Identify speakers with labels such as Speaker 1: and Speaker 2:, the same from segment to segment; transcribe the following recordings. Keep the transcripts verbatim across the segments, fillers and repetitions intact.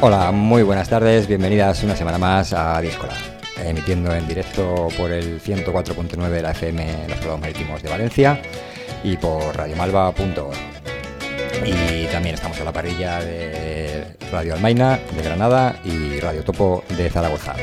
Speaker 1: Hola, muy buenas tardes, bienvenidas una semana más a Díscola, emitiendo en directo por el ciento cuatro punto nueve de la F M en los Prados Marítimos de Valencia y por radio malva punto org. Y también estamos a la parrilla de Radio Almaina de Granada y Radio Topo de Zaragoza.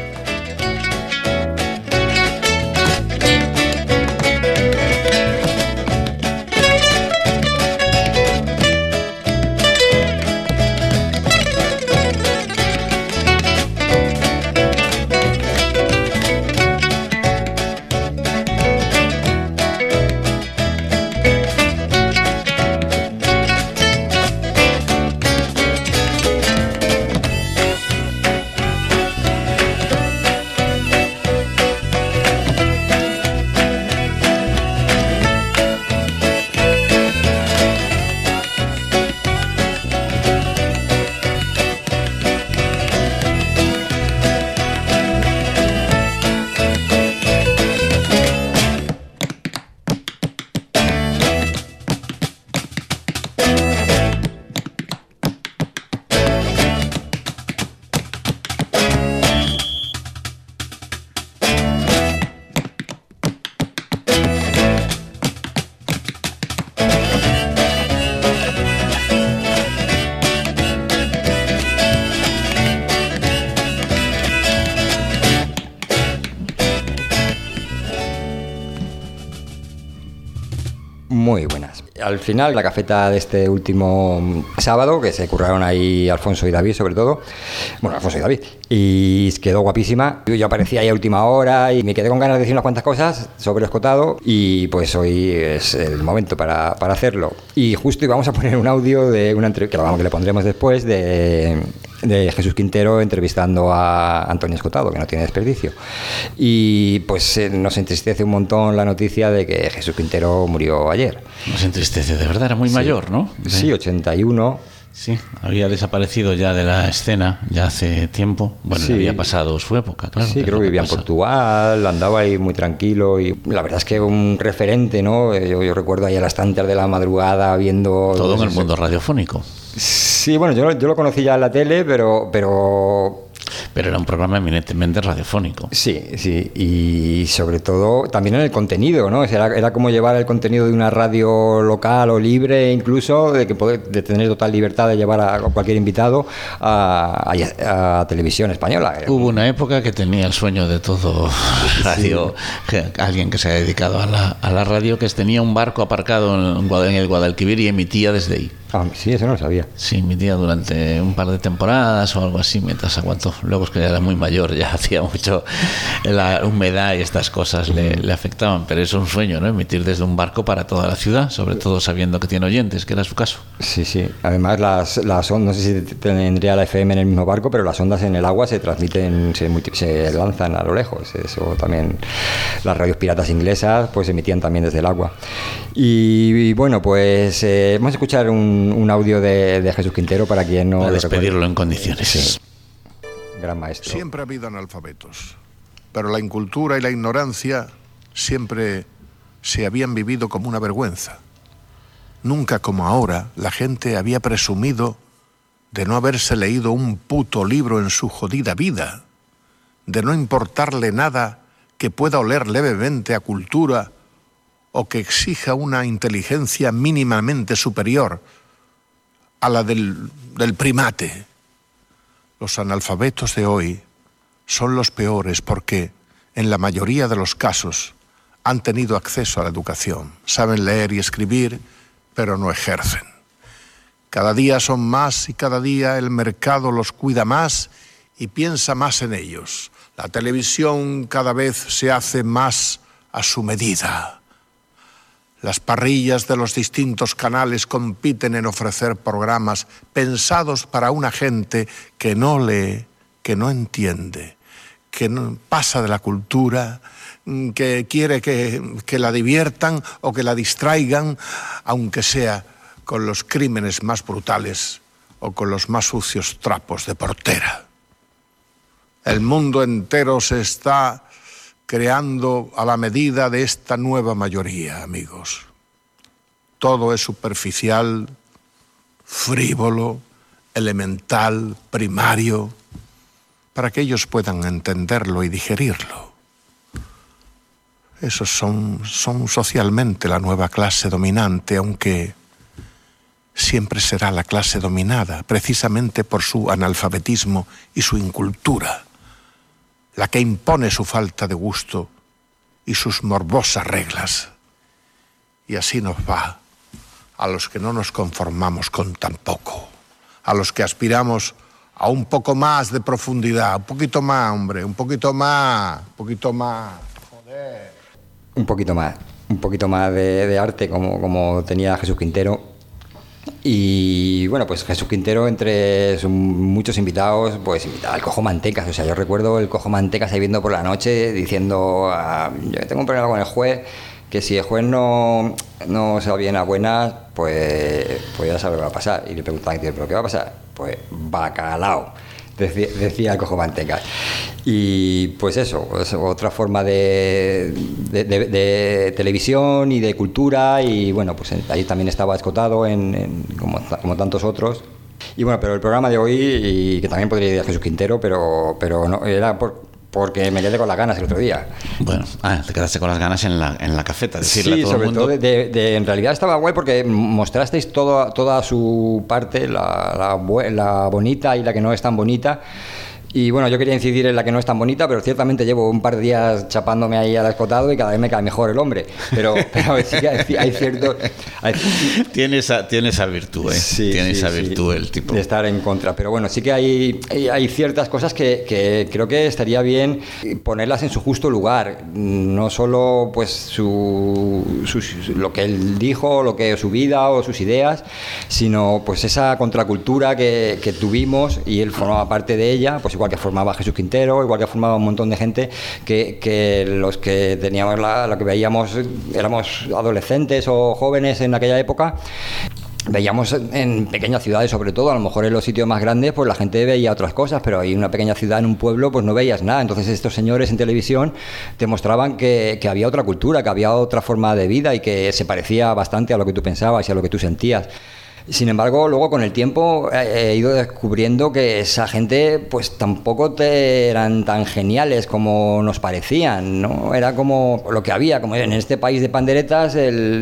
Speaker 1: Muy buenas. Al final, la cafeta de este último sábado, que se curraron ahí Alfonso y David, sobre todo. Bueno, Alfonso y David. Y quedó guapísima. Yo aparecí ahí a última hora y me quedé con ganas de decir unas cuantas cosas sobre Escotado. Y pues hoy es el momento para, para hacerlo. Y justo íbamos a poner un audio de una entrevista, que, vamos, que le pondremos después, de, de Jesús Quintero entrevistando a Antonio Escotado, que no tiene desperdicio. Y pues eh, nos entristece un montón la noticia de que Jesús Quintero murió ayer.
Speaker 2: Nos entristece, de verdad, era muy sí. mayor, ¿no?
Speaker 1: Sí, ochenta y uno.
Speaker 2: Sí, había desaparecido ya de la escena ya hace tiempo. Bueno,
Speaker 1: sí.
Speaker 2: había pasado su época, claro.
Speaker 1: Sí, creo que vivía en Portugal, andaba ahí muy tranquilo y la verdad es que un referente, ¿no? Yo, yo recuerdo ahí a las tantas de la madrugada viendo...
Speaker 2: Todo en el mundo radiofónico.
Speaker 1: Sí, bueno, yo, yo lo conocí ya en la tele, pero... pero...
Speaker 2: Pero era un programa eminentemente radiofónico.
Speaker 1: Sí, sí, y sobre todo también en el contenido, ¿no? Era, era como llevar el contenido de una radio local o libre, incluso, de que poder, de tener total libertad de llevar a cualquier invitado a, a, a televisión española.
Speaker 2: Hubo una época que tenía el sueño de todo radio, sí. Alguien que se ha dedicado a la, a la radio, que tenía un barco aparcado en, en el Guadalquivir y emitía desde ahí.
Speaker 1: Ah, sí, eso no lo sabía.
Speaker 2: Sí, emitía durante un par de temporadas o algo así, mientras aguantó. Luego es que ya era muy mayor, ya hacía mucho, la humedad y estas cosas le, le afectaban, pero es un sueño, ¿no? Emitir desde un barco para toda la ciudad, sobre todo sabiendo que tiene oyentes, que era su caso.
Speaker 1: Sí, sí. Además, las, las ondas, no sé si tendría la F M en el mismo barco, pero las ondas en el agua se transmiten, se, multi, se lanzan a lo lejos. Eso también, las radios piratas inglesas, pues emitían también desde el agua. Y, y bueno, pues eh, vamos a escuchar un un audio de, de Jesús Quintero para quien no...
Speaker 2: Para despedirlo en condiciones.
Speaker 1: Sí. Gran maestro.
Speaker 3: Siempre ha habido analfabetos, pero la incultura y la ignorancia siempre se habían vivido como una vergüenza. Nunca como ahora la gente había presumido de no haberse leído un puto libro en su jodida vida, de no importarle nada que pueda oler levemente a cultura o que exija una inteligencia mínimamente superior a la del, del primate. Los analfabetos de hoy son los peores porque, en la mayoría de los casos, han tenido acceso a la educación. Saben leer y escribir, pero no ejercen. Cada día son más y cada día el mercado los cuida más y piensa más en ellos. La televisión cada vez se hace más a su medida. Las parrillas de los distintos canales compiten en ofrecer programas pensados para una gente que no lee, que no entiende, que no pasa de la cultura, que quiere que, que la diviertan o que la distraigan, aunque sea con los crímenes más brutales o con los más sucios trapos de portera. El mundo entero se está creando a la medida de esta nueva mayoría, amigos. Todo es superficial, frívolo, elemental, primario, para que ellos puedan entenderlo y digerirlo. Esos son, son socialmente la nueva clase dominante, aunque siempre será la clase dominada, precisamente por su analfabetismo y su incultura, la que impone su falta de gusto y sus morbosas reglas. Y así nos va a los que no nos conformamos con tan poco, a los que aspiramos a un poco más de profundidad, un poquito más, hombre, un poquito más, un poquito más, joder.
Speaker 1: Un poquito más, un poquito más de, de arte como, como tenía Jesús Quintero. Y bueno, pues Jesús Quintero, entre sus muchos invitados, pues invitaba al Cojo Mantecas. O sea, yo recuerdo el Cojo Mantecas ahí viendo por la noche diciendo, ah, yo tengo un problema con el juez, que si el juez no, no se va bien a buenas, pues, pues ya sabe lo que va a pasar. Y le preguntaba, ¿pero qué va a pasar? Pues bacalao, decía, decía el Cojo Mantecas. Y pues eso, pues otra forma de, de, de, de televisión y de cultura. Y bueno, pues ahí también estaba Escotado, en, en, como, como tantos otros. Y bueno, pero el programa de hoy, y que también podría ir a Jesús Quintero, pero, pero no, era por... porque me quedé con las ganas el otro día.
Speaker 2: Bueno, ah, te quedaste con las ganas en la, en la cafeta, decirle
Speaker 1: sí,
Speaker 2: a todo
Speaker 1: sobre
Speaker 2: el mundo.
Speaker 1: todo, de, de, de, en realidad estaba guay porque mostrasteis todo, toda su parte, la, la, la bonita y la que no es tan bonita. Y bueno, yo quería incidir en la que no es tan bonita, pero ciertamente llevo un par de días chapándome ahí al Escotado y cada vez me cae mejor el hombre. Pero, pero sí que hay, hay cierto... Hay...
Speaker 2: Tiene, esa, tiene esa virtud, ¿eh?
Speaker 1: Sí,
Speaker 2: tiene
Speaker 1: sí,
Speaker 2: esa
Speaker 1: sí,
Speaker 2: virtud el tipo.
Speaker 1: de estar en contra. Pero bueno, sí que hay, hay, hay ciertas cosas que, que creo que estaría bien ponerlas en su justo lugar. No solo pues su, su, su, lo que él dijo, lo que su vida o sus ideas, sino pues esa contracultura que, que tuvimos, y él formaba parte de ella, pues igual que formaba Jesús Quintero, igual que formaba un montón de gente que, que los que teníamos la, lo que veíamos, éramos adolescentes o jóvenes en aquella época. Veíamos en pequeñas ciudades, sobre todo, a lo mejor en los sitios más grandes, pues la gente veía otras cosas, pero en una pequeña ciudad, en un pueblo, pues no veías nada. Entonces estos señores en televisión te mostraban que, que había otra cultura, que había otra forma de vida y que se parecía bastante a lo que tú pensabas y a lo que tú sentías. Sin embargo, luego con el tiempo he ido descubriendo que esa gente pues tampoco te eran tan geniales como nos parecían, ¿no? Era como lo que había, como en este país de panderetas el,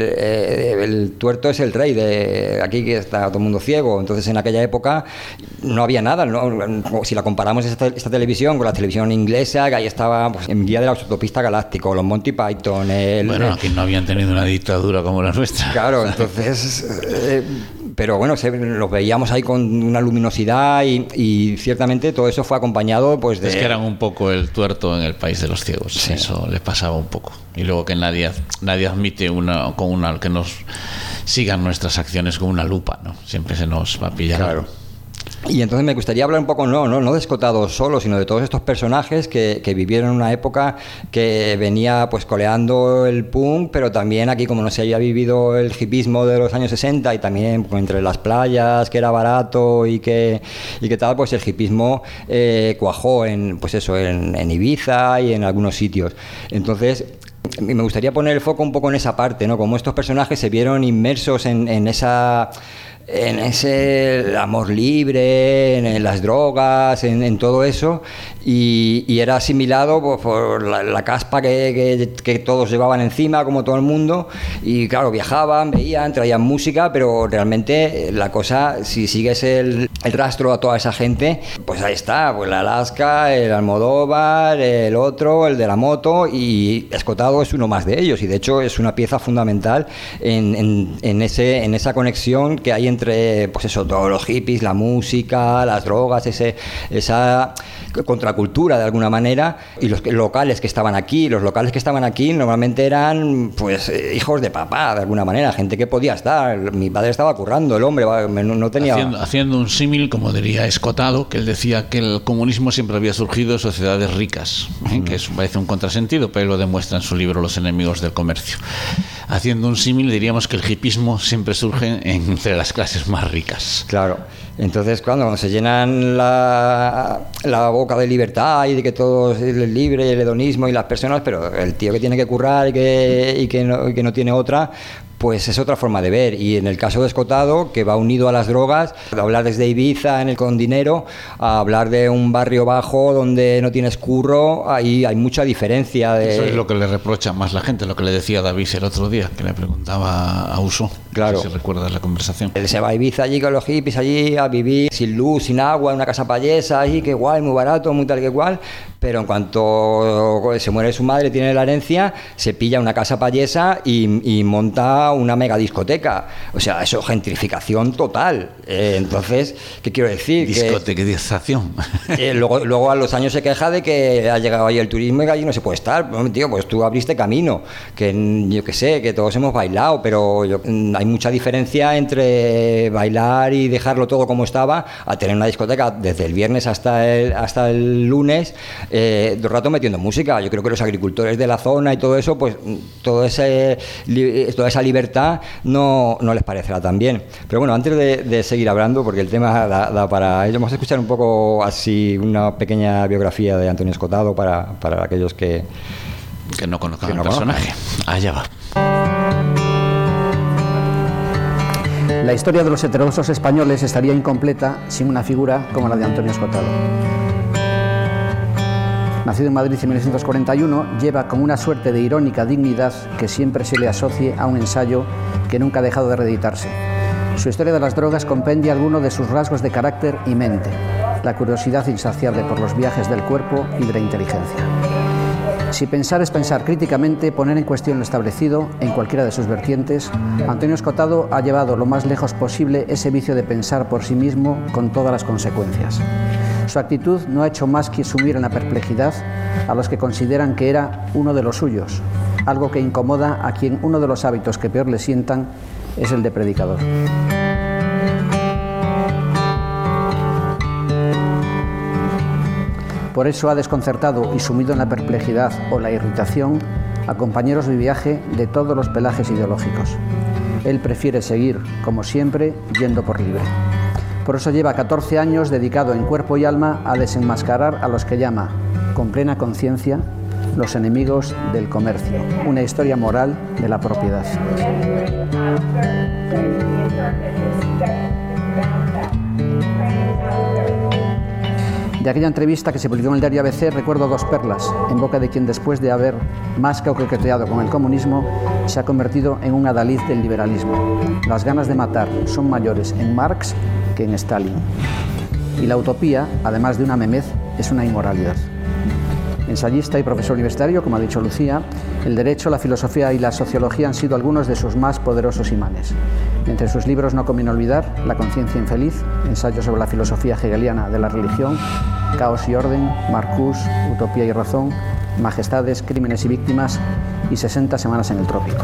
Speaker 1: el tuerto es el rey, de aquí que está todo el mundo ciego. Entonces en aquella época no había nada, ¿no? Si la comparamos esta, esta televisión con la televisión inglesa, que ahí estaba pues, en Guía de la Autopista Galáctico, los Monty Python... El,
Speaker 2: bueno, aquí no habían tenido una dictadura como la nuestra.
Speaker 1: Claro, entonces... Eh, pero bueno, se, los veíamos ahí con una luminosidad y, y ciertamente todo eso fue acompañado pues de...
Speaker 2: Es que eran un poco el tuerto en el país de los ciegos, sí. Eso les pasaba un poco. Y luego que nadie, nadie admite una, con una, que nos sigan nuestras acciones con una lupa, ¿no? Siempre se nos va a pillar.
Speaker 1: Claro. Y entonces me gustaría hablar un poco, no, no, no de Escotado solo, sino de todos estos personajes que, que vivieron en una época que venía pues coleando el punk, pero también aquí como no se había vivido el hipismo de los años sesenta y también pues, entre las playas, que era barato y que, y que tal, pues el hipismo eh, cuajó en, pues eso, en, en Ibiza y en algunos sitios. Entonces... me gustaría poner el foco un poco en esa parte, ¿no? Como estos personajes se vieron inmersos en, en esa... en ese amor libre, en, en las drogas, en, en todo eso, y, y era asimilado por, por la, la caspa que, que, que todos llevaban encima, como todo el mundo, y claro, viajaban, veían, traían música, pero realmente la cosa, si sigues el, el rastro a toda esa gente, pues ahí está, pues la Alaska, el Almodóvar, el otro, el de la moto, y Escotado es uno más de ellos, y de hecho es una pieza fundamental en, en, en, ese, en esa conexión que hay entre, pues eso, todos los hippies, la música, las drogas, ese, esa contracultura de alguna manera, y los locales que estaban aquí, los locales que estaban aquí normalmente eran pues hijos de papá, de alguna manera, gente que podía estar, mi padre estaba currando, el hombre no tenía...
Speaker 2: Haciendo, haciendo un símil, como diría Escotado, que él decía que el comunismo siempre había surgido de sociedades ricas, ¿eh? Mm. Que eso parece un contrasentido, pero él lo demuestra en su libro Los enemigos del comercio. Haciendo un símil, diríamos que el hipismo siempre surge entre las clases más ricas.
Speaker 1: Claro. Entonces, cuando se llenan la, la boca de libertad y de que todo es libre, el hedonismo y las personas, pero el tío que tiene que currar y que, y que, no, y que no tiene otra, pues es otra forma de ver. Y en el caso de Escotado, que va unido a las drogas, de hablar desde Ibiza en el con dinero, a hablar de un barrio bajo donde no tienes curro, ahí hay mucha diferencia. De...
Speaker 2: Eso es lo que le reprocha más la gente, lo que le decía David el otro día, que le preguntaba a Uso.
Speaker 1: Claro.
Speaker 2: No sé si recuerdas la conversación.
Speaker 1: Él se va a Ibiza allí con los hippies, allí a vivir sin luz, sin agua, en una casa payesa, ahí, que guay, muy barato, muy tal que cual. Pero en cuanto se muere su madre, tiene la herencia, se pilla una casa payesa y, y monta una mega discoteca. O sea, eso es gentrificación total. Eh, entonces, ¿qué quiero decir?
Speaker 2: Discotequización.
Speaker 1: Que, eh, luego, luego a los años se queja de que ha llegado ahí el turismo y que allí no se puede estar. Bueno, tío, pues tú abriste camino. Que yo qué sé, que todos hemos bailado, pero yo, hay mucha diferencia entre bailar y dejarlo todo como estaba a tener una discoteca desde el viernes hasta el, hasta el lunes. Eh, todo el rato metiendo música. Yo creo que los agricultores de la zona y todo eso, pues todo ese, toda esa libertad no, no les parecerá tan bien. Pero bueno, antes de, de seguir hablando, porque el tema da, da para ello, vamos a escuchar un poco así una pequeña biografía de Antonio Escotado para, para aquellos que,
Speaker 2: que no conozcan
Speaker 1: que no
Speaker 2: el personaje.
Speaker 1: Conozcan.
Speaker 2: Allá va.
Speaker 4: La historia de los heterodoxos españoles estaría incompleta sin una figura como la de Antonio Escotado. Nacido en Madrid en mil novecientos cuarenta y uno, lleva con una suerte de irónica dignidad que siempre se le asocie a un ensayo que nunca ha dejado de reeditarse. Su historia de las drogas compendia algunos de sus rasgos de carácter y mente, la curiosidad insaciable por los viajes del cuerpo y de la inteligencia. Si pensar es pensar críticamente, poner en cuestión lo establecido en cualquiera de sus vertientes, Antonio Escotado ha llevado lo más lejos posible ese vicio de pensar por sí mismo con todas las consecuencias. Su actitud no ha hecho más que sumir en la perplejidad a los que consideran que era uno de los suyos, algo que incomoda a quien uno de los hábitos que peor le sientan es el de predicador. Por eso ha desconcertado y sumido en la perplejidad o la irritación a compañeros de viaje de todos los pelajes ideológicos. Él prefiere seguir, como siempre, yendo por libre. Por eso lleva catorce años dedicado en cuerpo y alma a desenmascarar a los que llama, con plena conciencia, los enemigos del comercio, una historia moral de la propiedad. De aquella entrevista que se publicó en el diario A B C recuerdo dos perlas, en boca de quien después de haber más que coqueteado con el comunismo, se ha convertido en un adalid del liberalismo. Las ganas de matar son mayores en Marx que en Stalin. Y la utopía, además de una memez, es una inmoralidad. Ensayista y profesor universitario, como ha dicho Lucía, el derecho, la filosofía y la sociología han sido algunos de sus más poderosos imanes. Entre sus libros no conviene olvidar La conciencia infeliz, ensayo sobre la filosofía hegeliana de la religión, Caos y orden, Marcuse, Utopía y razón, Majestades, crímenes y víctimas y sesenta semanas en el trópico.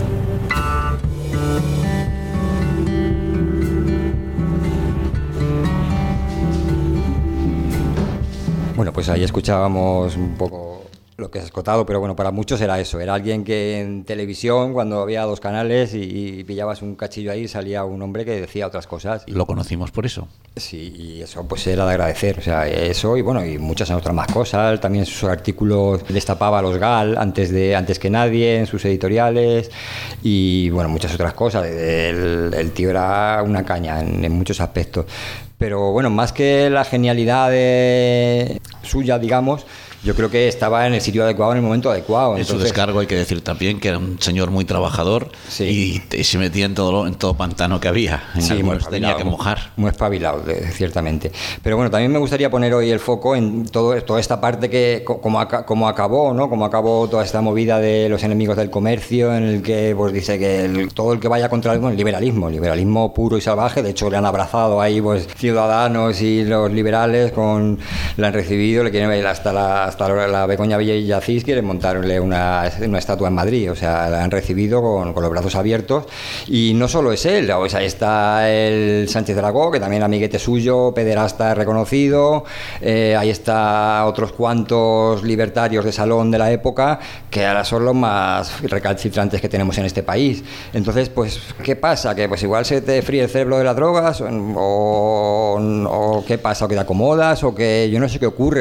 Speaker 1: Bueno, pues ahí escuchábamos un poco lo que es Escotado, pero bueno, para muchos era eso, era alguien que en televisión, cuando había dos canales y, y pillabas un cachillo ahí, salía un hombre que decía otras cosas.
Speaker 2: Lo conocimos por eso.
Speaker 1: Sí, y eso pues era de agradecer, o sea, eso y bueno, y muchas otras más cosas. También sus artículos destapaba a los G A L antes, de, antes que nadie en sus editoriales y bueno, muchas otras cosas. El, el tío era una caña en, en muchos aspectos. Pero bueno, más que la genialidad de suya, digamos, yo creo que estaba en el sitio adecuado en el momento adecuado.
Speaker 2: En
Speaker 1: Entonces,
Speaker 2: su descargo hay que decir también que era un señor muy trabajador, sí. y, y se metía en todo, en todo pantano que había. En
Speaker 1: sí,
Speaker 2: algunos tenía que mojar.
Speaker 1: Muy espabilado, de, ciertamente. Pero bueno, también me gustaría poner hoy el foco en todo, toda esta parte que, como, como acabó, ¿no? Como acabó toda esta movida de los enemigos del comercio, en el que pues dice que el, todo el que vaya contra el, bueno, el liberalismo, el liberalismo puro y salvaje, de hecho le han abrazado ahí pues ciudadanos y los liberales, con la han recibido, le quieren ver hasta la, hasta la Begoña Villacís, quieren montarle una, una estatua en Madrid, o sea, la han recibido con, con los brazos abiertos. Y no solo es él, o sea, ahí está el Sánchez Dragó, que también amiguete suyo, pederasta reconocido, eh, ahí está otros cuantos libertarios de salón de la época, que ahora son los más recalcitrantes que tenemos en este país. Entonces, pues, ¿qué pasa? ¿Que pues igual se te fríe el cerebro de las drogas? ¿O, o qué pasa? ¿O que te acomodas? ¿O que yo no sé qué ocurre?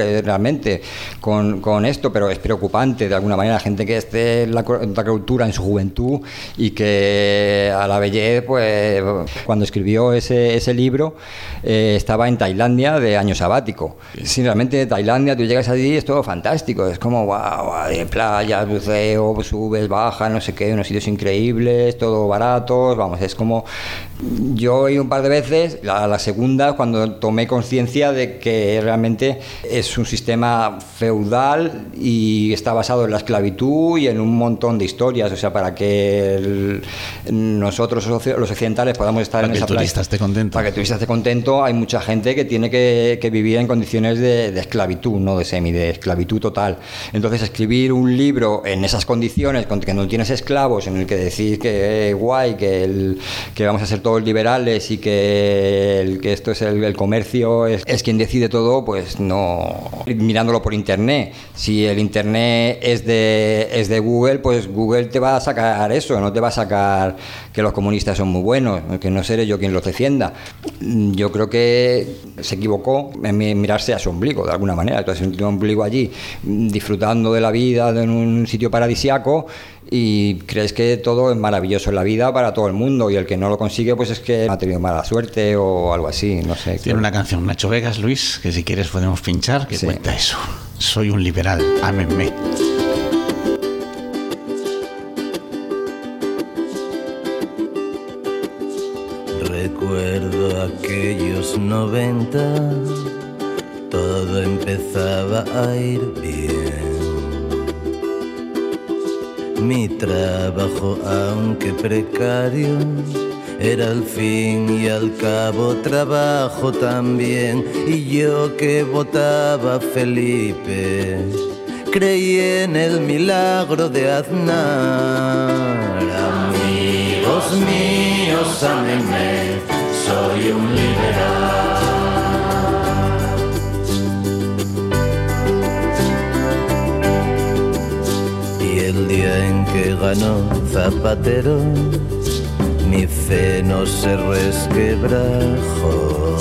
Speaker 1: ocurre realmente con, con esto, pero es preocupante de alguna manera, gente que esté en la, la cultura en su juventud y que a la vejez, pues cuando escribió ese, ese libro eh, estaba en Tailandia de año sabático. Sí, realmente Tailandia, tú llegas allí, es todo fantástico, es como wow, de playa, buceo, subes, bajas, no sé qué, unos sitios increíbles, todo baratos, vamos, es como... Yo he ido un par de veces, la, la segunda cuando tomé conciencia de que realmente es un sistema feudal y está basado en la esclavitud y en un montón de historias, o sea, para que el, nosotros los occidentales podamos estar
Speaker 5: para
Speaker 1: en esa
Speaker 5: playa. Para que el turista esté contento.
Speaker 1: Para que el turista esté contento, hay mucha gente que tiene que, que vivir en condiciones de, de esclavitud, no de semi, de esclavitud total. Entonces, escribir un libro en esas condiciones, que no tienes esclavos, en el que decís que eh, guay, que, el, que vamos a ser todos liberales y que, el, que esto es el, el comercio, es, es quien decide todo, pues no. Mirándolo por internet, si el internet es de, es de Google, pues Google te va a sacar eso, no te va a sacar que los comunistas son muy buenos, que no seré yo quien los defienda. Yo creo que se equivocó en mirarse a su ombligo, de alguna manera. Entonces, un ombligo allí, disfrutando de la vida en un sitio paradisiaco, y crees que todo es maravilloso en la vida para todo el mundo, y el que no lo consigue, pues es que ha tenido mala suerte o algo así, no sé.
Speaker 5: Tiene una canción, Nacho Vegas, Luis, que si quieres podemos pinchar, que sí. Cuenta eso. Soy un liberal, ámenme.
Speaker 6: Recuerdo aquellos noventa, todo empezaba a ir bien. Mi trabajo, aunque precario, era al fin y al cabo trabajo también. Y yo que votaba Felipe, creí en el milagro de Aznar. Amigos míos, ámenme, soy un liberal. Y el día en que ganó Zapatero, mi fe no se resquebrajó.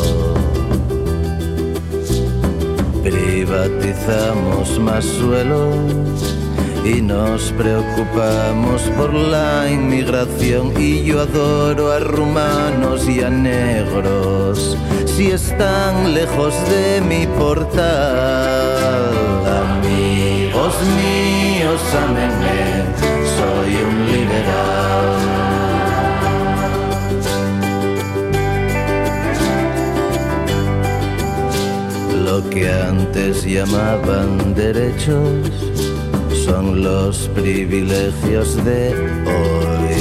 Speaker 6: Privatizamos más suelo y nos preocupamos por la inmigración. Y yo adoro a rumanos y a negros, si están lejos de mi portal. Amigos míos, ámenme, soy un liberal. Lo que antes llamaban derechos son los privilegios de hoy.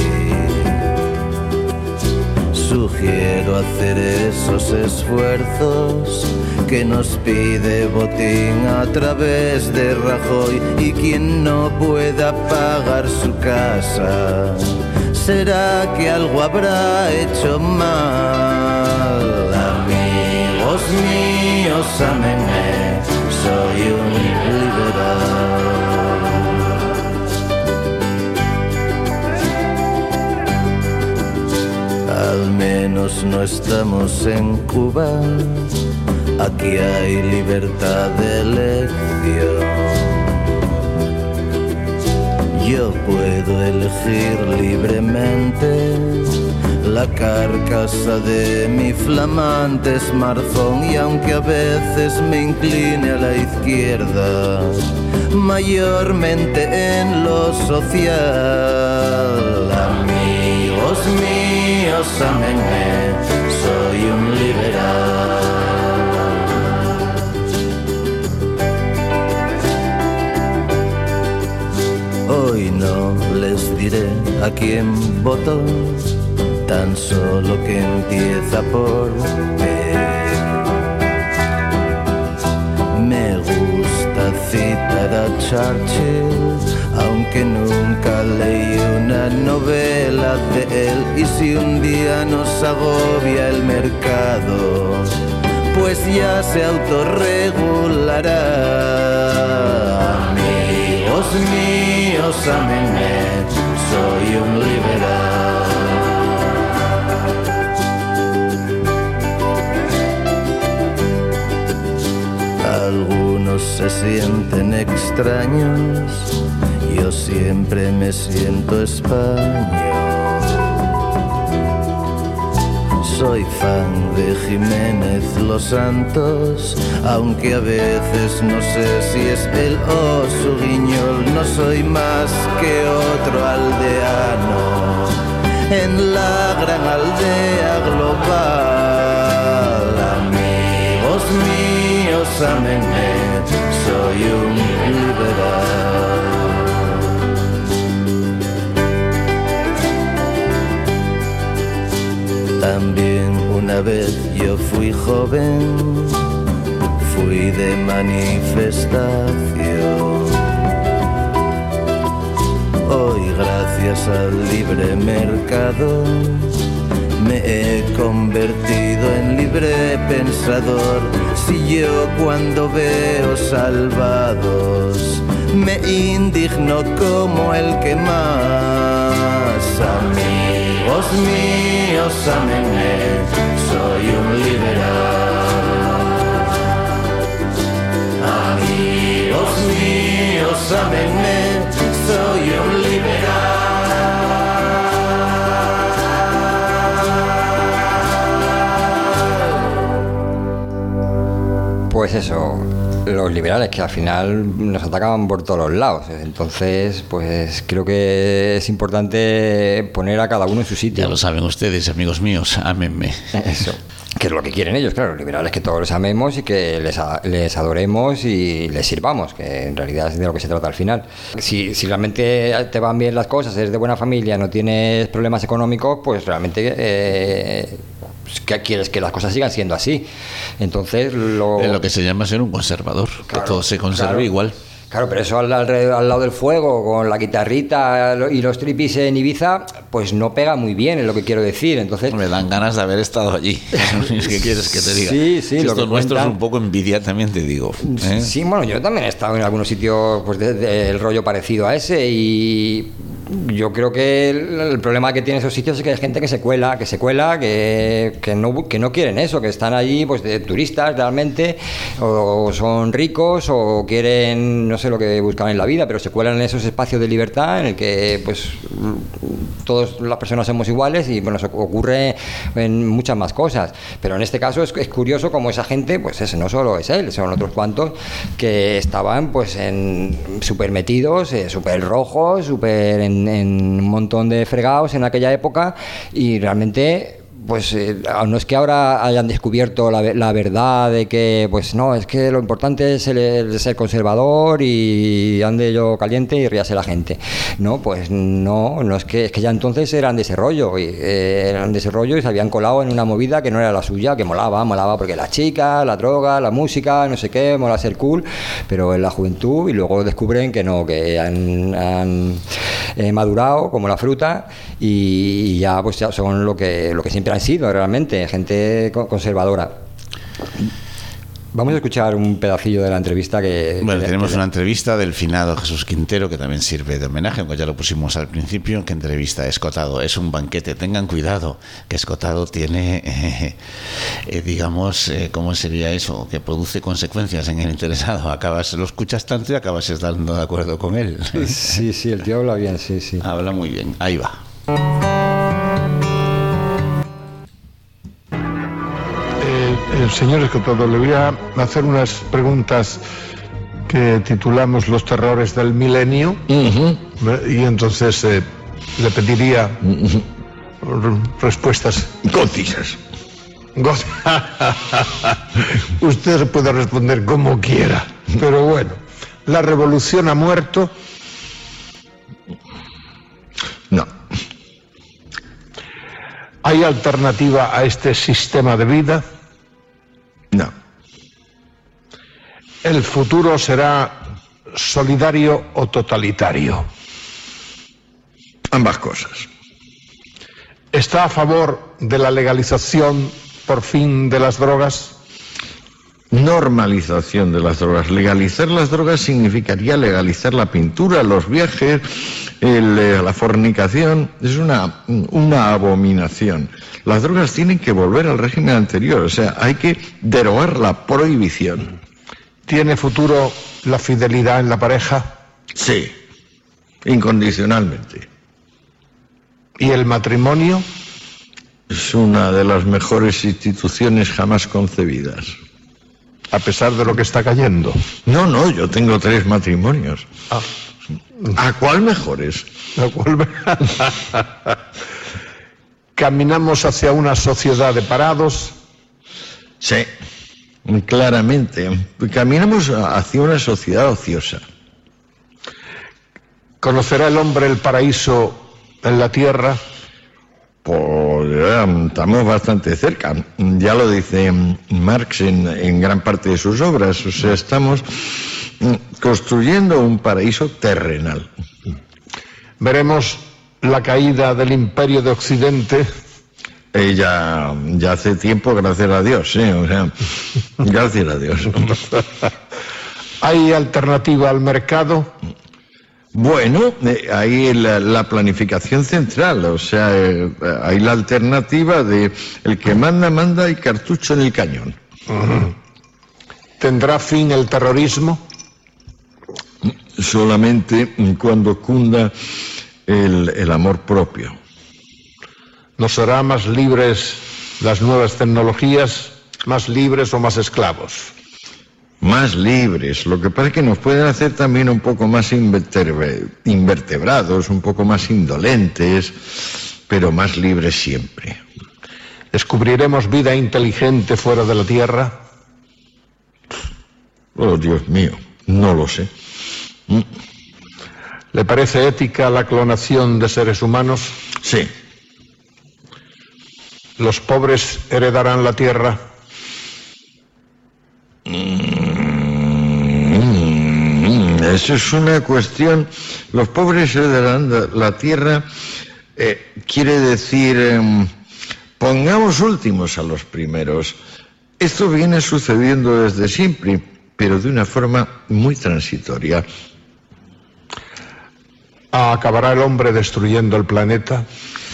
Speaker 6: Sugiero hacer esos esfuerzos que nos pide Botín a través de Rajoy. Y quien no pueda pagar su casa, será que algo habrá hecho mal. Amigos míos, ámenme, soy un liberal. Al menos no estamos en Cuba, aquí hay libertad de elección. Yo puedo elegir libremente la carcasa de mi flamante smartphone. Y aunque a veces me incline a la izquierda, mayormente en lo social. Amigos míos, ámenme, soy un liberal. Hoy no les diré a quién voto, tan solo que empieza por P. Me gusta citar a Churchill, aunque nunca leí una novela de él. Y si un día nos agobia el mercado, pues ya se autorregulará. Amigos míos, ámenme, soy un liberal. Algunos se sienten extraños, yo siempre me siento español. Soy fan de Jiménez Los Santos, aunque a veces no sé si es él o su guiñol. No soy más que otro aldeano en la gran aldea global. Amigos míos, ámenme, soy un liberal. También una vez yo fui joven, fui de manifestación. Hoy, gracias al libre mercado, me he convertido en libre pensador. Si yo cuando veo salvados me indigno como el que más. Amigos míos, ámenme, soy un liberal. Amigos míos, ámenme, soy un liberal.
Speaker 1: Pues eso, los liberales que al final nos atacaban por todos los lados. Entonces, pues creo que es importante poner a cada uno en su sitio.
Speaker 2: Ya lo saben ustedes, amigos míos, ámenme.
Speaker 1: Eso, que es lo que quieren ellos, claro, los liberales, que todos los amemos y que les, a, les adoremos y les sirvamos, que en realidad es de lo que se trata al final. Si, si realmente te van bien las cosas, eres de buena familia, no tienes problemas económicos, pues realmente... Eh, ¿qué quieres? Que las cosas sigan siendo así. Entonces lo...
Speaker 2: Es lo que se llama ser un conservador, claro, que todo se conserve claro, igual.
Speaker 1: Claro, pero eso al, al, al lado del fuego, con la guitarrita y los tripis en Ibiza, pues no pega muy bien, es lo que quiero decir. Entonces
Speaker 2: me dan ganas de haber estado allí. ¿Qué quieres que te diga?
Speaker 1: Sí, sí.
Speaker 2: Si
Speaker 1: lo
Speaker 2: esto
Speaker 1: que
Speaker 2: nuestro
Speaker 1: cuentan...
Speaker 2: es un poco envidia, también te digo, ¿eh?
Speaker 1: Sí, bueno, yo también he estado en algunos sitios pues del de, de rollo parecido a ese y... Yo creo que el, el problema que tiene esos sitios es que hay gente que se cuela, que se cuela, que, que, no, que no quieren eso, que están allí pues de turistas realmente, o, o son ricos, o quieren, no sé lo que buscan en la vida, pero se cuelan en esos espacios de libertad en el que pues todas las personas somos iguales y bueno, nos ocurre en muchas más cosas. Pero en este caso es, es curioso como esa gente, pues ese no solo es él, son otros cuantos que estaban pues en súper metidos, eh, súper rojos, súper en en un montón de fregados en aquella época y realmente pues eh, no es que ahora hayan descubierto la, la verdad de que pues no, es que lo importante es el, el ser conservador y ande yo caliente y ríase la gente. No, pues no, no es que es que ya entonces eran de ese rollo, y, eh, eran de ese rollo y se habían colado en una movida que no era la suya, que molaba, molaba porque las chicas, la droga, la música, no sé qué, mola ser cool, pero en la juventud y luego descubren que no, que han, han eh, madurado como la fruta y, y ya pues ya son lo que, lo que siempre han sido realmente, gente conservadora. Vamos a escuchar un pedacillo de la entrevista que...
Speaker 2: Bueno,
Speaker 1: que,
Speaker 2: tenemos
Speaker 1: que...
Speaker 2: una entrevista del finado Jesús Quintero que también sirve de homenaje, pues ya lo pusimos al principio. ¿Qué entrevista? Escotado, es un banquete. Tengan cuidado, que Escotado tiene, eh, eh, digamos, eh, ¿cómo sería eso? Que produce consecuencias en el interesado. Acabas, lo escuchas tanto y acabas estando de acuerdo con él.
Speaker 1: Sí, sí, el tío habla bien, sí, sí.
Speaker 2: Habla muy bien, ahí va.
Speaker 3: Eh, señor Escotado, le voy a hacer unas preguntas que titulamos Los terrores del milenio. Uh-huh. Y entonces eh, le pediría uh-huh. respuestas concisas. Usted puede responder como quiera, pero bueno, ¿la revolución ha muerto? No. ¿Hay alternativa a este sistema de vida? No. ¿El futuro será solidario o totalitario? Ambas cosas. ¿Está a favor de la legalización por fin de las drogas?
Speaker 7: Normalización de las drogas. Legalizar las drogas significaría legalizar la pintura, los viajes, el, la fornicación. Es una, una abominación. Las drogas tienen que volver al régimen anterior, o sea, hay que derogar la prohibición.
Speaker 3: ¿Tiene futuro la fidelidad en la pareja?
Speaker 7: Sí, incondicionalmente.
Speaker 3: ¿Y el matrimonio?
Speaker 7: Es una de las mejores instituciones jamás concebidas.
Speaker 3: A pesar de lo que está cayendo.
Speaker 7: No, no, yo tengo tres matrimonios.
Speaker 3: Ah.
Speaker 7: ¿A cuál mejores?
Speaker 3: ¿A cuál me... ¿Caminamos hacia una sociedad de parados?
Speaker 7: Sí, claramente. Caminamos hacia una sociedad ociosa.
Speaker 3: ¿Conocerá el hombre el paraíso en la tierra?
Speaker 7: Pues ya, estamos bastante cerca. Ya lo dice Marx en, en gran parte de sus obras. O sea, estamos construyendo un paraíso terrenal.
Speaker 3: Veremos la caída del imperio de Occidente.
Speaker 7: Eh, ya, ya hace tiempo, gracias a Dios, ¿eh? O sea, gracias a Dios.
Speaker 3: ¿Hay alternativa al mercado?
Speaker 7: Bueno, eh, hay la, la planificación central, o sea, eh, hay la alternativa de el que manda, manda y cartucho en el cañón.
Speaker 3: Uh-huh. ¿Tendrá fin el terrorismo?
Speaker 7: Solamente cuando cunda el, el amor propio.
Speaker 3: ¿Nos hará más libres las nuevas tecnologías, más libres o más esclavos?
Speaker 7: Más libres, lo que pasa es que nos pueden hacer también un poco más invertebrados, un poco más indolentes, pero más libres siempre.
Speaker 3: ¿Descubriremos vida inteligente fuera de la Tierra?
Speaker 7: Oh, Dios mío, no lo sé.
Speaker 3: ¿Le parece ética la clonación de seres humanos?
Speaker 7: Sí.
Speaker 3: ¿Los pobres heredarán la Tierra?
Speaker 7: Eso es una cuestión. Los pobres heredarán la tierra, eh, quiere decir, eh, pongamos últimos a los primeros. Esto viene sucediendo desde siempre, pero de una forma muy transitoria.
Speaker 3: ¿Acabará el hombre destruyendo el planeta?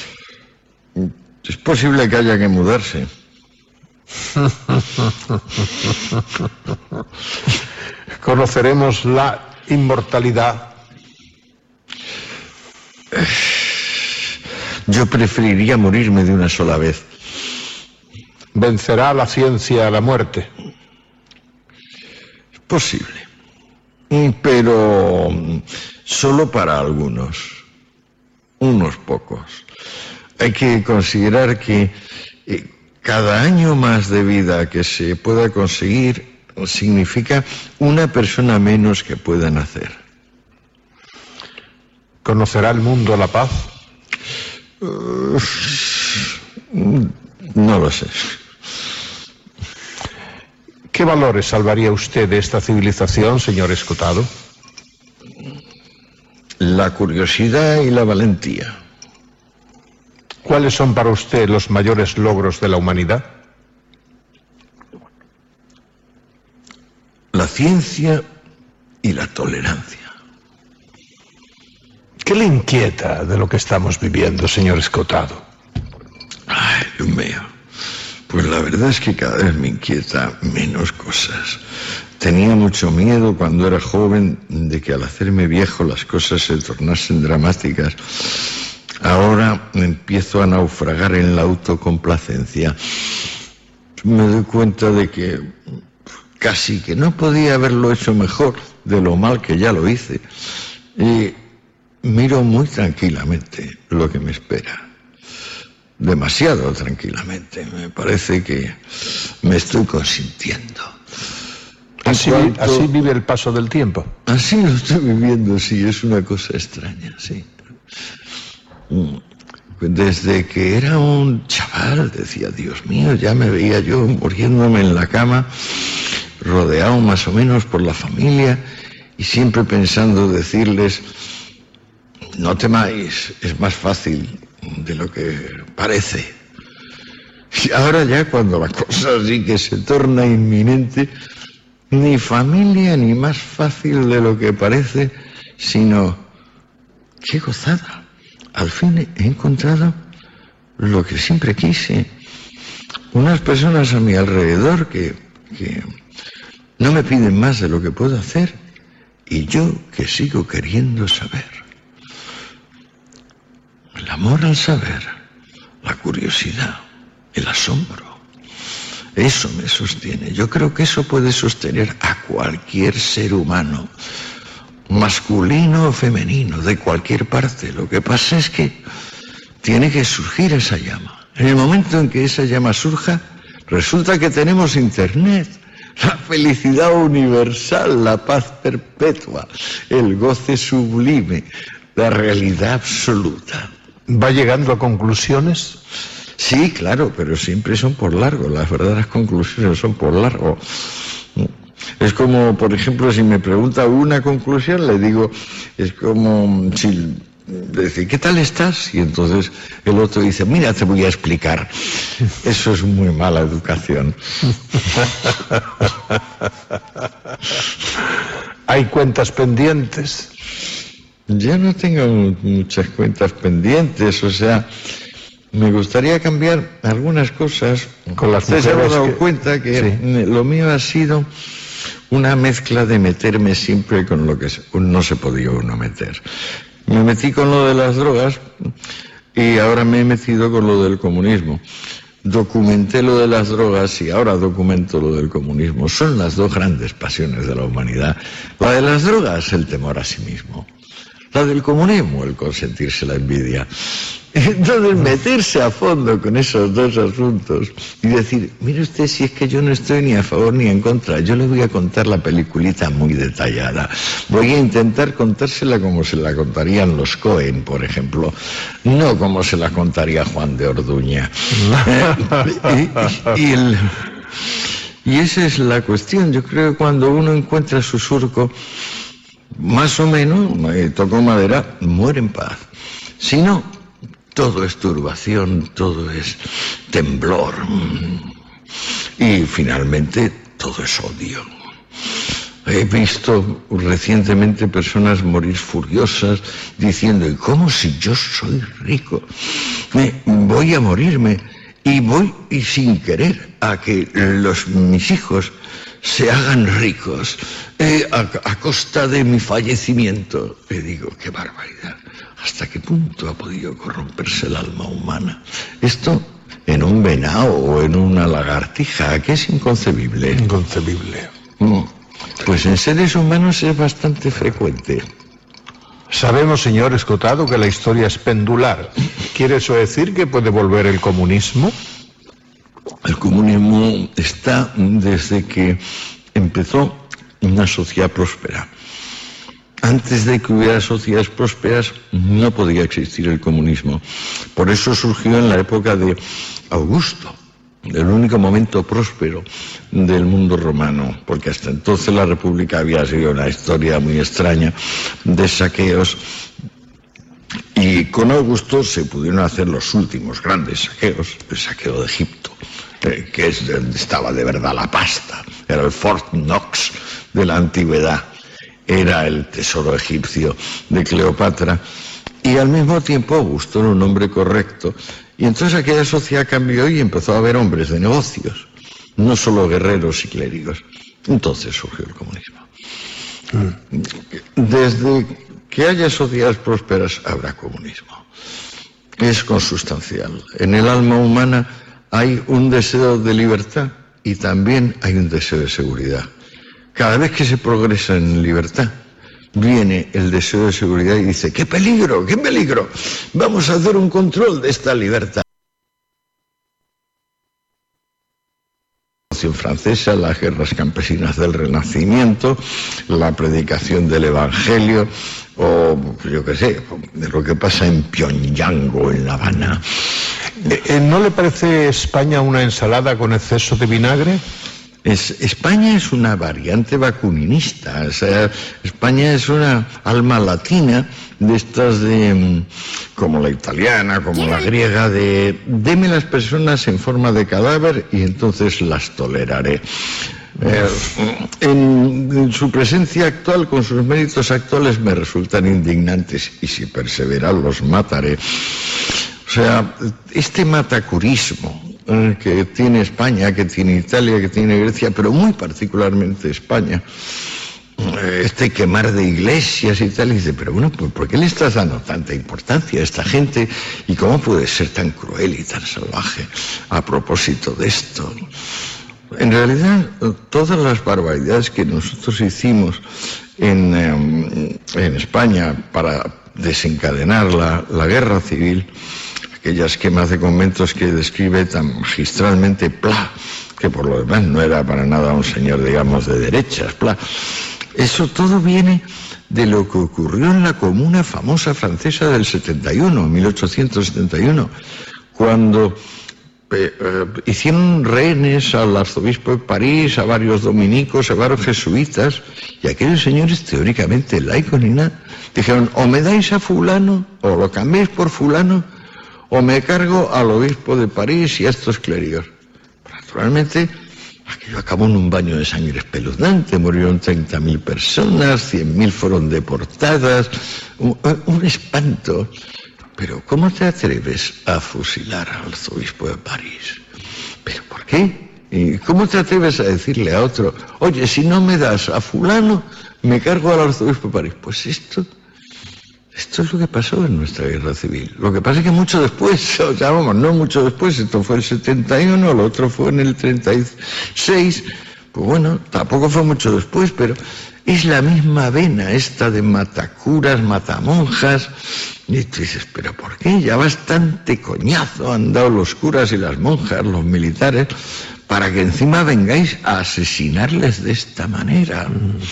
Speaker 7: Es posible que haya que mudarse.
Speaker 3: ¿Conoceremos la inmortalidad?
Speaker 7: Yo preferiría morirme de una sola vez.
Speaker 3: ¿Vencerá la ciencia a la muerte?
Speaker 7: Es posible, pero solo para algunos, unos pocos. Hay que considerar que eh, cada año más de vida que se pueda conseguir significa una persona menos que pueda nacer.
Speaker 3: ¿Conocerá el mundo la paz?
Speaker 7: Uh, no lo sé.
Speaker 3: ¿Qué valores salvaría usted de esta civilización, señor Escotado?
Speaker 7: La curiosidad y la valentía.
Speaker 3: ¿Cuáles son para usted los mayores logros de la humanidad?
Speaker 7: La ciencia y la tolerancia.
Speaker 3: ¿Qué le inquieta de lo que estamos viviendo, señor Escotado?
Speaker 7: Ay, Dios mío. Pues la verdad es que cada vez me inquieta menos cosas. Tenía mucho miedo cuando era joven de que al hacerme viejo las cosas se tornasen dramáticas. Ahora empiezo a naufragar en la autocomplacencia. Me doy cuenta de que casi que no podía haberlo hecho mejor de lo mal que ya lo hice. Y miro muy tranquilamente lo que me espera. Demasiado tranquilamente. Me parece que me estoy consintiendo.
Speaker 3: Así, cuanto... así vive el paso del tiempo.
Speaker 7: Así lo estoy viviendo, sí, es una cosa extraña, sí. Desde que era un chaval, decía, Dios mío, ya me veía yo muriéndome en la cama, rodeado más o menos por la familia, y siempre pensando decirles, no temáis, es más fácil de lo que parece. Y ahora ya cuando la cosa sí que se torna inminente, ni familia ni más fácil de lo que parece, sino qué gozada. Al fin he encontrado lo que siempre quise. Unas personas a mi alrededor que, que no me piden más de lo que puedo hacer y yo que sigo queriendo saber. El amor al saber, la curiosidad, el asombro, eso me sostiene. Yo creo que eso puede sostener a cualquier ser humano, masculino o femenino, de cualquier parte. Lo que pasa es que tiene que surgir esa llama. En el momento en que esa llama surja, resulta que tenemos Internet, la felicidad universal, la paz perpetua, el goce sublime, la realidad absoluta.
Speaker 3: ¿Va llegando a conclusiones?
Speaker 7: Sí, claro, pero siempre son por largo. Las verdaderas conclusiones son por largo. Es como, por ejemplo, si me pregunta una conclusión, le digo, es como si decir, ¿qué tal estás? Y entonces el otro dice, mira, te voy a explicar. Eso es muy mala educación.
Speaker 3: ¿Hay cuentas pendientes?
Speaker 7: Yo no tengo muchas cuentas pendientes, o sea, me gustaría cambiar algunas cosas.
Speaker 3: Con las
Speaker 7: Usted se ha dado
Speaker 3: que...
Speaker 7: cuenta que
Speaker 3: sí.
Speaker 7: Lo mío ha sido una mezcla de meterme siempre con lo que no se podía uno meter. Me metí con lo de las drogas y ahora me he metido con lo del comunismo. Documenté lo de las drogas y ahora documento lo del comunismo. Son las dos grandes pasiones de la humanidad. La de las drogas, el temor a sí mismo. La del comunismo, el consentirse la envidia. Entonces, meterse a fondo con esos dos asuntos y decir, mire usted, si es que yo no estoy ni a favor ni en contra, yo le voy a contar la peliculita muy detallada. Voy a intentar contársela como se la contarían los Cohen, por ejemplo, no como se la contaría Juan de Orduña. eh, y, y, el, y esa es la cuestión. Yo creo que cuando uno encuentra su surco, más o menos, eh, toco madera, muere en paz. Si no, todo es turbación, todo es temblor. Y finalmente todo es odio. He visto recientemente personas morir furiosas diciendo, ¿y cómo si yo soy rico? Me, voy a morirme y voy y sin querer a que los, mis hijos se hagan ricos eh, a, a costa de mi fallecimiento. Le digo, qué barbaridad. ¿Hasta qué punto ha podido corromperse el alma humana? Esto en un venado o en una lagartija, que es inconcebible.
Speaker 3: Inconcebible.
Speaker 7: Pues en seres humanos es bastante frecuente.
Speaker 3: Sabemos, señor Escotado, que la historia es pendular. ¿Quiere eso decir que puede volver el comunismo?
Speaker 7: El comunismo está desde que empezó una sociedad próspera. Antes de que hubiera sociedades prósperas no podía existir el comunismo. Por eso surgió en la época de Augusto, el único momento próspero del mundo romano, porque hasta entonces la República había sido una historia muy extraña de saqueos, y con Augusto se pudieron hacer los últimos grandes saqueos, el saqueo de Egipto, eh, que es donde estaba de verdad la pasta, era el Fort Knox de la antigüedad. Era el tesoro egipcio de Cleopatra, y al mismo tiempo Augusto era un hombre correcto, y entonces aquella sociedad cambió y empezó a haber hombres de negocios, no solo guerreros y clérigos. Entonces surgió el comunismo. Desde que haya sociedades prósperas habrá comunismo. Es consustancial. En el alma humana hay un deseo de libertad y también hay un deseo de seguridad. Cada vez que se progresa en libertad, viene el deseo de seguridad y dice, ¡qué peligro, qué peligro! Vamos a hacer un control de esta libertad. La Revolución Francesa, las guerras campesinas del Renacimiento, la predicación del Evangelio, o yo qué sé, de lo que pasa en Pyongyang o en La Habana.
Speaker 3: ¿No le parece España una ensalada con exceso de vinagre?
Speaker 7: Es, España es una variante bakuninista, o sea, España es una alma latina de estas de, como la italiana, como la griega, de deme las personas en forma de cadáver y entonces las toleraré. Eh, en, en su presencia actual, con sus méritos actuales, me resultan indignantes y si perseveran los mataré. O sea, este matacurismo que tiene España, que tiene Italia, que tiene Grecia, pero muy particularmente España, este quemar de iglesias y tal, y dice, pero bueno, pues ¿por qué le estás dando tanta importancia a esta gente? ¿Y cómo puede ser tan cruel y tan salvaje a propósito de esto? En realidad, todas las barbaridades que nosotros hicimos en, eh, en España para desencadenar la, la guerra civil, aquellas quemas de conventos que describe tan magistralmente Pla, que por lo demás no era para nada un señor, digamos, de derechas, Pla, eso todo viene de lo que ocurrió en la comuna famosa francesa del setenta y uno, mil ochocientos setenta y uno, cuando eh, eh, hicieron rehenes al arzobispo de París, a varios dominicos, a varios jesuitas, y aquellos señores, teóricamente laicos ni nada, dijeron, o me dais a fulano, o lo cambiáis por fulano, o me cargo al obispo de París y a estos clérigos. Naturalmente, aquello acabó en un baño de sangre espeluznante, murieron treinta mil personas, cien mil fueron deportadas, un, un espanto. Pero ¿cómo te atreves a fusilar al arzobispo de París? ¿Pero por qué? ¿Y cómo te atreves a decirle a otro, oye, si no me das a fulano, me cargo al arzobispo de París? Pues esto... Esto es lo que pasó en nuestra guerra civil. Lo que pasa es que mucho después, o sea, vamos, no mucho después, esto fue el setenta y uno, lo otro fue en el treinta y seis, pues bueno, tampoco fue mucho después, pero es la misma vena esta de matacuras, matamonjas, y tú dices, ¿pero por qué? Ya bastante coñazo han dado los curas y las monjas, los militares, para que encima vengáis a asesinarles de esta manera.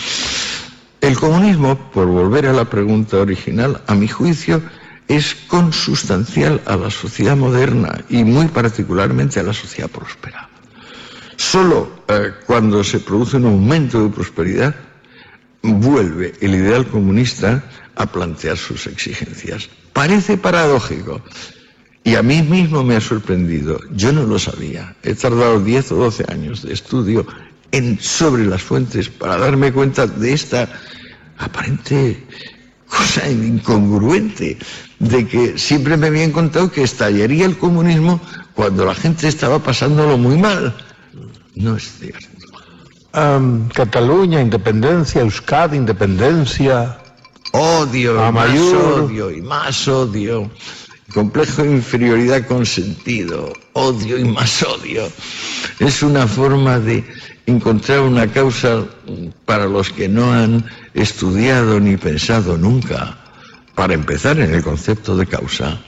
Speaker 7: El comunismo, por volver a la pregunta original, a mi juicio, es consustancial a la sociedad moderna y muy particularmente a la sociedad próspera. Solo eh, cuando se produce un aumento de prosperidad, vuelve el ideal comunista a plantear sus exigencias. Parece paradójico y a mí mismo me ha sorprendido. Yo no lo sabía. He tardado diez o doce años de estudio en, sobre las fuentes para darme cuenta de esta aparente cosa incongruente de que siempre me habían contado que estallaría el comunismo cuando la gente estaba pasándolo muy mal. No es cierto.
Speaker 3: Um, Cataluña, independencia, Euskadi, independencia.
Speaker 7: Odio,
Speaker 3: a
Speaker 7: y más
Speaker 3: mayor.
Speaker 7: odio y más odio. Complejo de inferioridad consentido. Odio y más odio. Es una forma de encontrar una causa para los que no han estudiado ni pensado nunca, para empezar en el concepto de causa.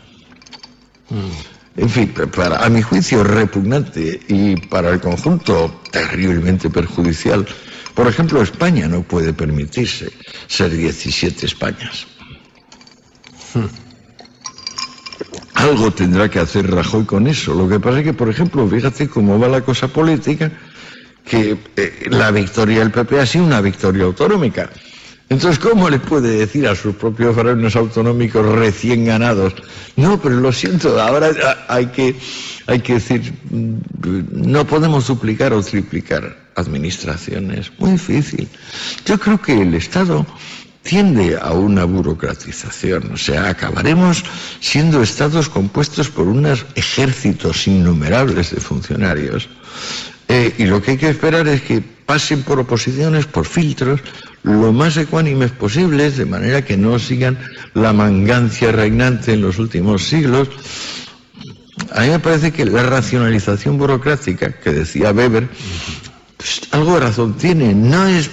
Speaker 7: Mm. En fin, para, a mi juicio repugnante y para el conjunto terriblemente perjudicial. Por ejemplo, España no puede permitirse ser diecisiete Españas. Mm. Algo tendrá que hacer Rajoy con eso. Lo que pasa es que, por ejemplo, fíjate cómo va la cosa política, que eh, la victoria del P P ha sido una victoria autonómica. Entonces, ¿cómo le puede decir a sus propios varones autonómicos recién ganados? No, pero lo siento, ahora hay que, hay que decir, no podemos duplicar o triplicar administraciones. Muy difícil. Yo creo que el Estado tiende a una burocratización, o sea, acabaremos siendo estados compuestos por unos ejércitos innumerables de funcionarios. Eh, y lo que hay que esperar es que pasen por oposiciones, por filtros, lo más ecuánimes posibles, de manera que no sigan la mangancia reinante en los últimos siglos. A mí me parece que la racionalización burocrática, que decía Weber, pues, algo de razón tiene, no es...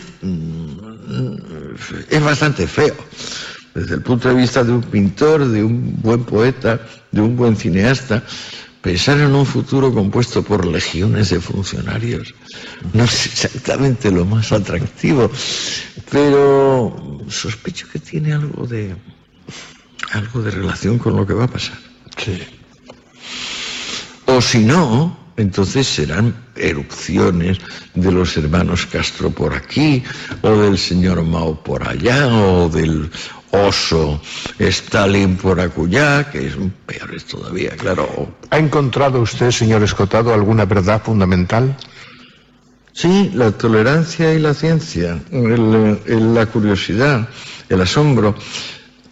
Speaker 7: es bastante feo. Desde el punto de vista de un pintor, de un buen poeta, de un buen cineasta, pensar en un futuro compuesto por legiones de funcionarios no es exactamente lo más atractivo, pero sospecho que tiene algo de algo de relación con lo que va a pasar.
Speaker 3: Sí.
Speaker 7: O si no, entonces serán erupciones de los hermanos Castro por aquí, o del señor Mao por allá, o del oso Stalin por acullá, que es peores todavía, claro.
Speaker 3: ¿Ha encontrado usted, señor Escotado, alguna verdad fundamental?
Speaker 7: Sí, la tolerancia y la ciencia, el, el, la curiosidad, el asombro.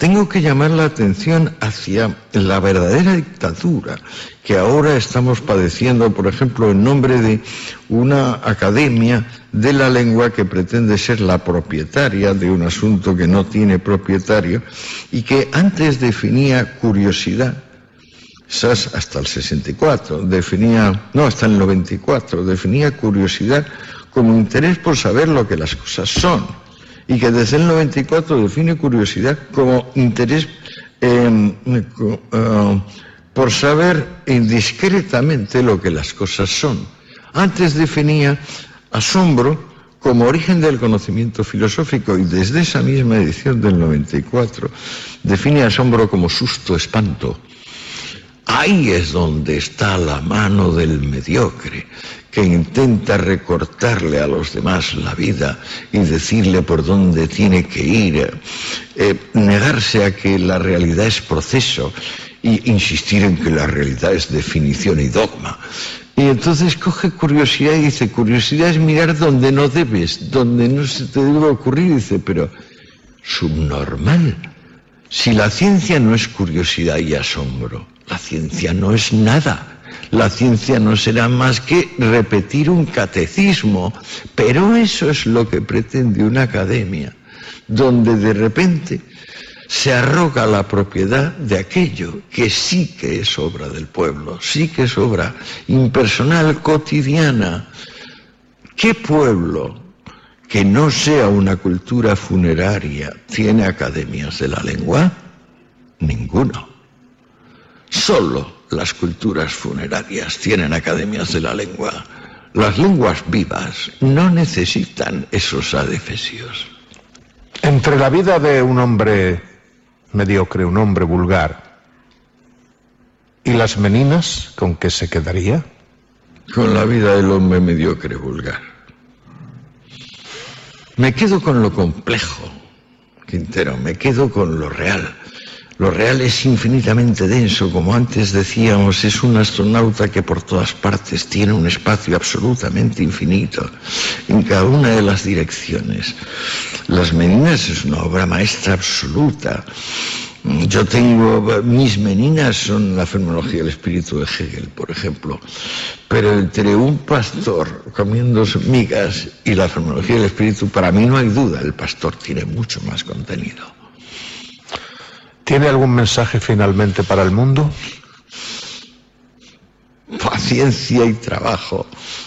Speaker 7: tengo que llamar la atención hacia la verdadera dictadura que ahora estamos padeciendo, por ejemplo, en nombre de una academia de la lengua que pretende ser la propietaria de un asunto que no tiene propietario y que antes definía curiosidad, esas hasta el sesenta y cuatro, definía, no, hasta el noventa y cuatro, definía curiosidad como interés por saber lo que las cosas son, y que desde el noventa y cuatro define curiosidad como interés eh, uh, por saber indiscretamente lo que las cosas son. Antes definía asombro como origen del conocimiento filosófico, y desde esa misma edición del noventa y cuatro define asombro como susto, espanto. Ahí es donde está la mano del mediocre, que intenta recortarle a los demás la vida y decirle por dónde tiene que ir, eh, negarse a que la realidad es proceso y insistir en que la realidad es definición y dogma. Y entonces coge curiosidad y dice, curiosidad es mirar donde no debes, donde no se te debe ocurrir, y dice, pero subnormal. Si la ciencia no es curiosidad y asombro, la ciencia no es nada. La ciencia no será más que repetir un catecismo, pero eso es lo que pretende una academia, donde de repente se arroga la propiedad de aquello que sí que es obra del pueblo, sí que es obra impersonal, cotidiana. ¿Qué pueblo que no sea una cultura funeraria tiene academias de la lengua? Ninguno. Solo las culturas funerarias tienen academias de la lengua. Las lenguas vivas no necesitan esos adefesios.
Speaker 3: Entre la vida de un hombre mediocre, un hombre vulgar, y las meninas, ¿con qué se quedaría?
Speaker 7: Con la vida del hombre mediocre vulgar. Me quedo con lo complejo, Quintero, me quedo con lo real. Lo real es infinitamente denso, como antes decíamos, es un astronauta que por todas partes tiene un espacio absolutamente infinito, en cada una de las direcciones. Las Meninas es una obra maestra absoluta. Yo tengo, mis Meninas son la fenomenología del espíritu de Hegel, por ejemplo, pero entre un pastor comiendo migas y la fenomenología del espíritu, para mí no hay duda, el pastor tiene mucho más contenido.
Speaker 3: ¿Tiene algún mensaje finalmente para el mundo?
Speaker 7: Paciencia y trabajo.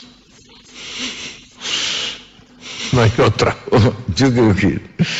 Speaker 3: No hay otra.
Speaker 7: Yo creo que...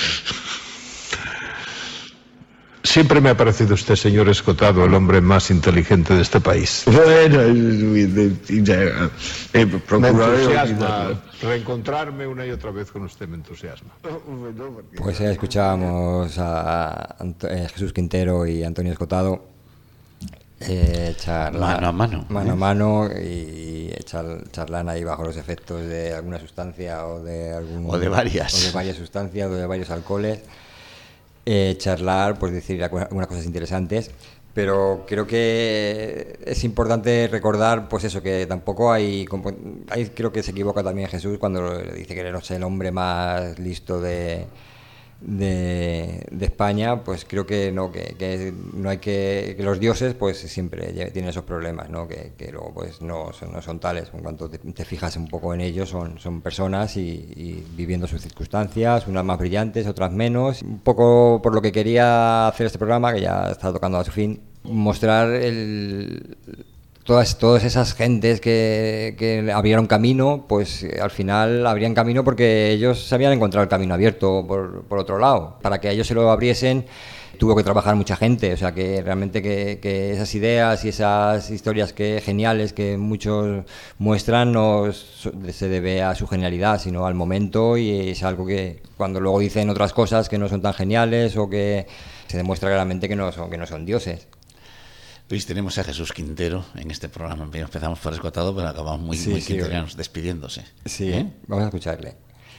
Speaker 3: Siempre me ha parecido usted, señor Escotado, el hombre más inteligente de este país.
Speaker 7: Bueno, eh,
Speaker 3: me entusiasma reencontrarme una y otra vez con usted, me entusiasma.
Speaker 1: Pues ya escuchábamos a Jesús Quintero y Antonio Escotado eh, charlar
Speaker 2: mano a mano,
Speaker 1: mano a mano y char, charlan ahí bajo los efectos de alguna sustancia o de algún
Speaker 2: o de varias
Speaker 1: o de varias sustancias o de varios alcoholes. Eh, charlar, pues decir algunas cosas interesantes, pero creo que es importante recordar, pues eso, que tampoco hay, hay creo que se equivoca también Jesús cuando dice que no es el hombre más listo de, de, de España, pues creo que no, que, que no hay que, que los dioses pues siempre tienen esos problemas, ¿no? Que, que luego pues no son, no son tales, en cuanto te, te fijas un poco en ellos, son, son personas y, y viviendo sus circunstancias, unas más brillantes, otras menos. Un poco por lo que quería hacer este programa, que ya está tocando a su fin, mostrar el... Todas, todas esas gentes que, que abrieron camino, pues al final abrían camino porque ellos se habían encontrado el camino abierto por, por otro lado. Para que ellos se lo abriesen tuvo que trabajar mucha gente, o sea que realmente que, que esas ideas y esas historias que geniales que muchos muestran no se debe a su genialidad, sino al momento, y es algo que cuando luego dicen otras cosas que no son tan geniales o que se demuestra claramente que no son, que no son dioses.
Speaker 2: Luis, tenemos a Jesús Quintero en este programa. Empezamos por Escotado, pero acabamos muy,
Speaker 1: sí,
Speaker 2: muy
Speaker 1: sí,
Speaker 2: quinterianos, despidiéndose.
Speaker 1: Sí, ¿eh? Vamos a escucharle.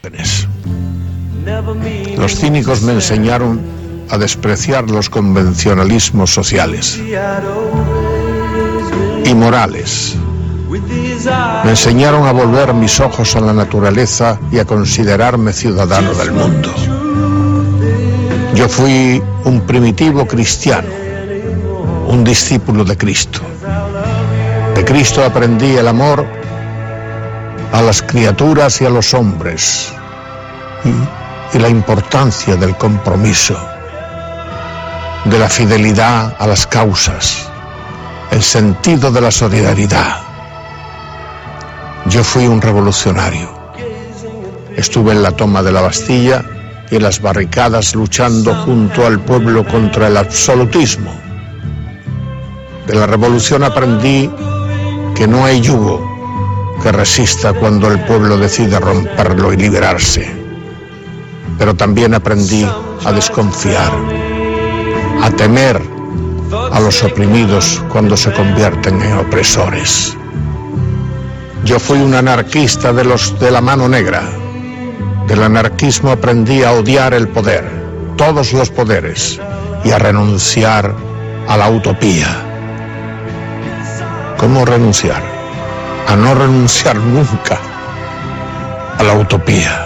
Speaker 3: Los cínicos me enseñaron a despreciar los convencionalismos sociales y morales. Me enseñaron a volver mis ojos a la naturaleza y a considerarme ciudadano del mundo. Yo fui un primitivo cristiano, un discípulo de Cristo. De Cristo aprendí el amor a las criaturas y a los hombres, y, y la importancia del compromiso, de la fidelidad a las causas, el sentido de la solidaridad. Yo fui un revolucionario. Estuve en la toma de la Bastilla y en las barricadas luchando junto al pueblo contra el absolutismo. De la revolución aprendí que no hay yugo que resista cuando el pueblo decide romperlo y liberarse. Pero también aprendí a desconfiar, a temer a los oprimidos cuando se convierten en opresores. Yo fui un anarquista de los de la mano negra. Del anarquismo aprendí a odiar el poder, todos los poderes, y a renunciar a la utopía. ¿Cómo renunciar? A no renunciar nunca a la utopía.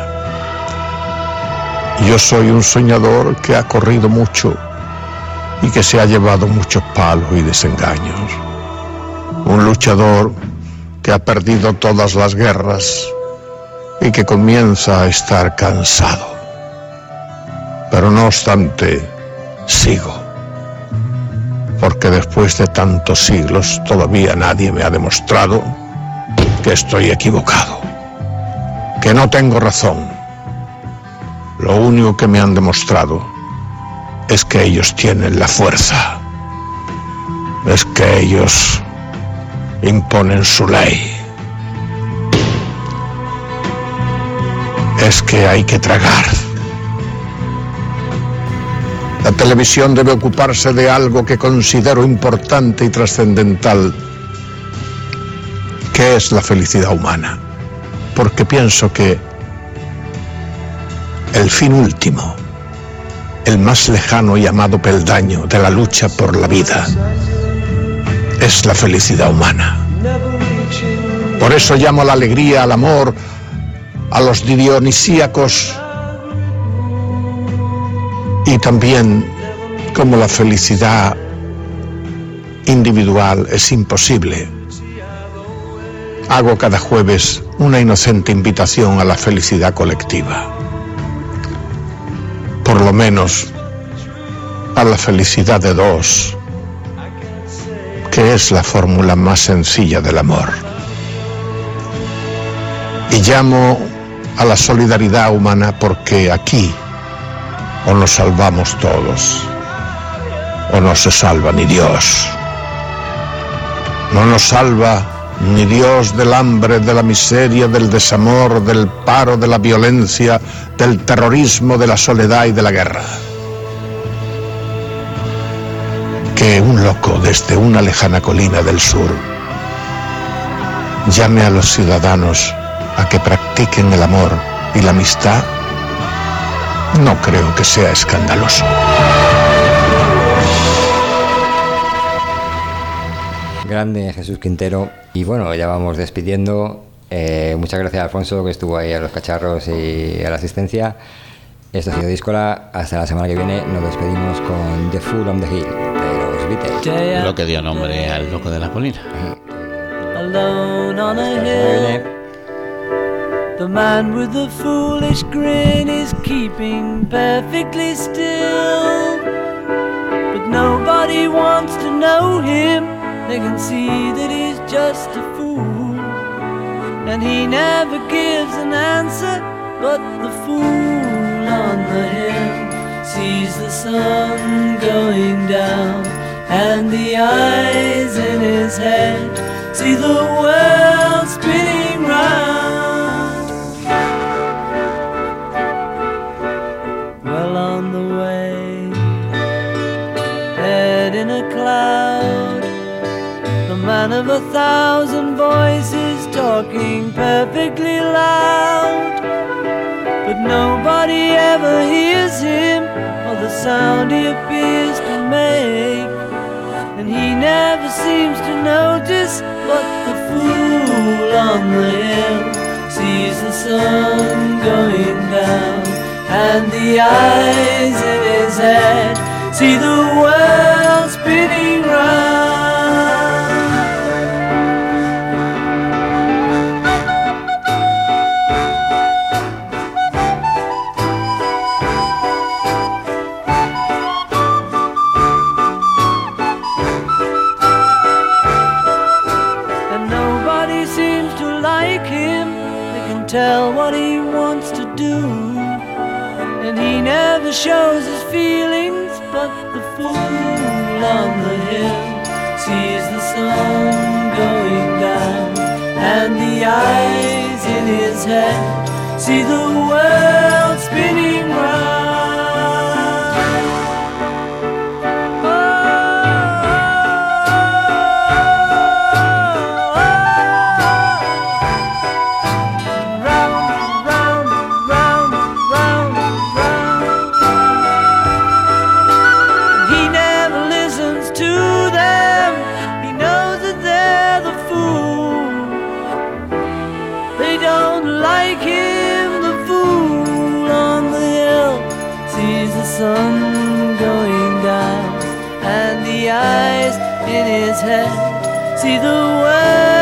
Speaker 3: Yo soy un soñador que ha corrido mucho y que se ha llevado muchos palos y desengaños. Un luchador que ha perdido todas las guerras y que comienza a estar cansado. Pero no obstante, sigo. Porque después de tantos siglos todavía nadie me ha demostrado que estoy equivocado, que no tengo razón. Lo único que me han demostrado es que ellos tienen la fuerza, es que ellos imponen su ley, es que hay que tragar. La televisión debe ocuparse de algo que considero importante y trascendental, que es la felicidad humana, porque pienso que el fin último, el más lejano y amado peldaño de la lucha por la vida, es la felicidad humana. Por eso llamo a la alegría, al amor, a los dionisíacos, y también, como la felicidad individual es imposible, hago cada jueves una inocente invitación a la felicidad colectiva. Por lo menos a la felicidad de dos, que es la fórmula más sencilla del amor. Y llamo a la solidaridad humana porque aquí o nos salvamos todos o no se salva ni Dios. No nos salva ni Dios del hambre, de la miseria, del desamor, del paro, de la violencia, del terrorismo, de la soledad y de la guerra. Que un loco desde una lejana colina del sur llame a los ciudadanos a que practiquen el amor y la amistad, no creo que sea escandaloso.
Speaker 1: Grande Jesús Quintero. Y bueno, ya vamos despidiendo. Eh, muchas gracias a Alfonso, que estuvo ahí a los cacharros y a la asistencia. Esto ha sido Díscola. Hasta la semana que viene nos despedimos con The Fool on the Hill de los Beatles.
Speaker 2: Lo que dio nombre al loco de la colina.
Speaker 8: Alone on a hill, the man with the foolish grin is keeping perfectly still, but nobody wants to know him. They can see that he's just a fool, and he never gives an answer. But the fool on the hill sees the sun going down, and the eyes in his head see the world spinning round. Well on the way, head in a cloud, the man of a thousand voices talking perfectly loud, but nobody ever hears him or the sound he appears to make, and he never seems to notice. But the fool on the hill sees the sun going down, and the eyes in his head see the world spinning round. And nobody seems to like him. They can tell what he wants to do, and he never shows his feelings. But the fool on the hill sees the sun going down, and the eyes in his head see the world spinning round. Sun going down, and the eyes in his head see the world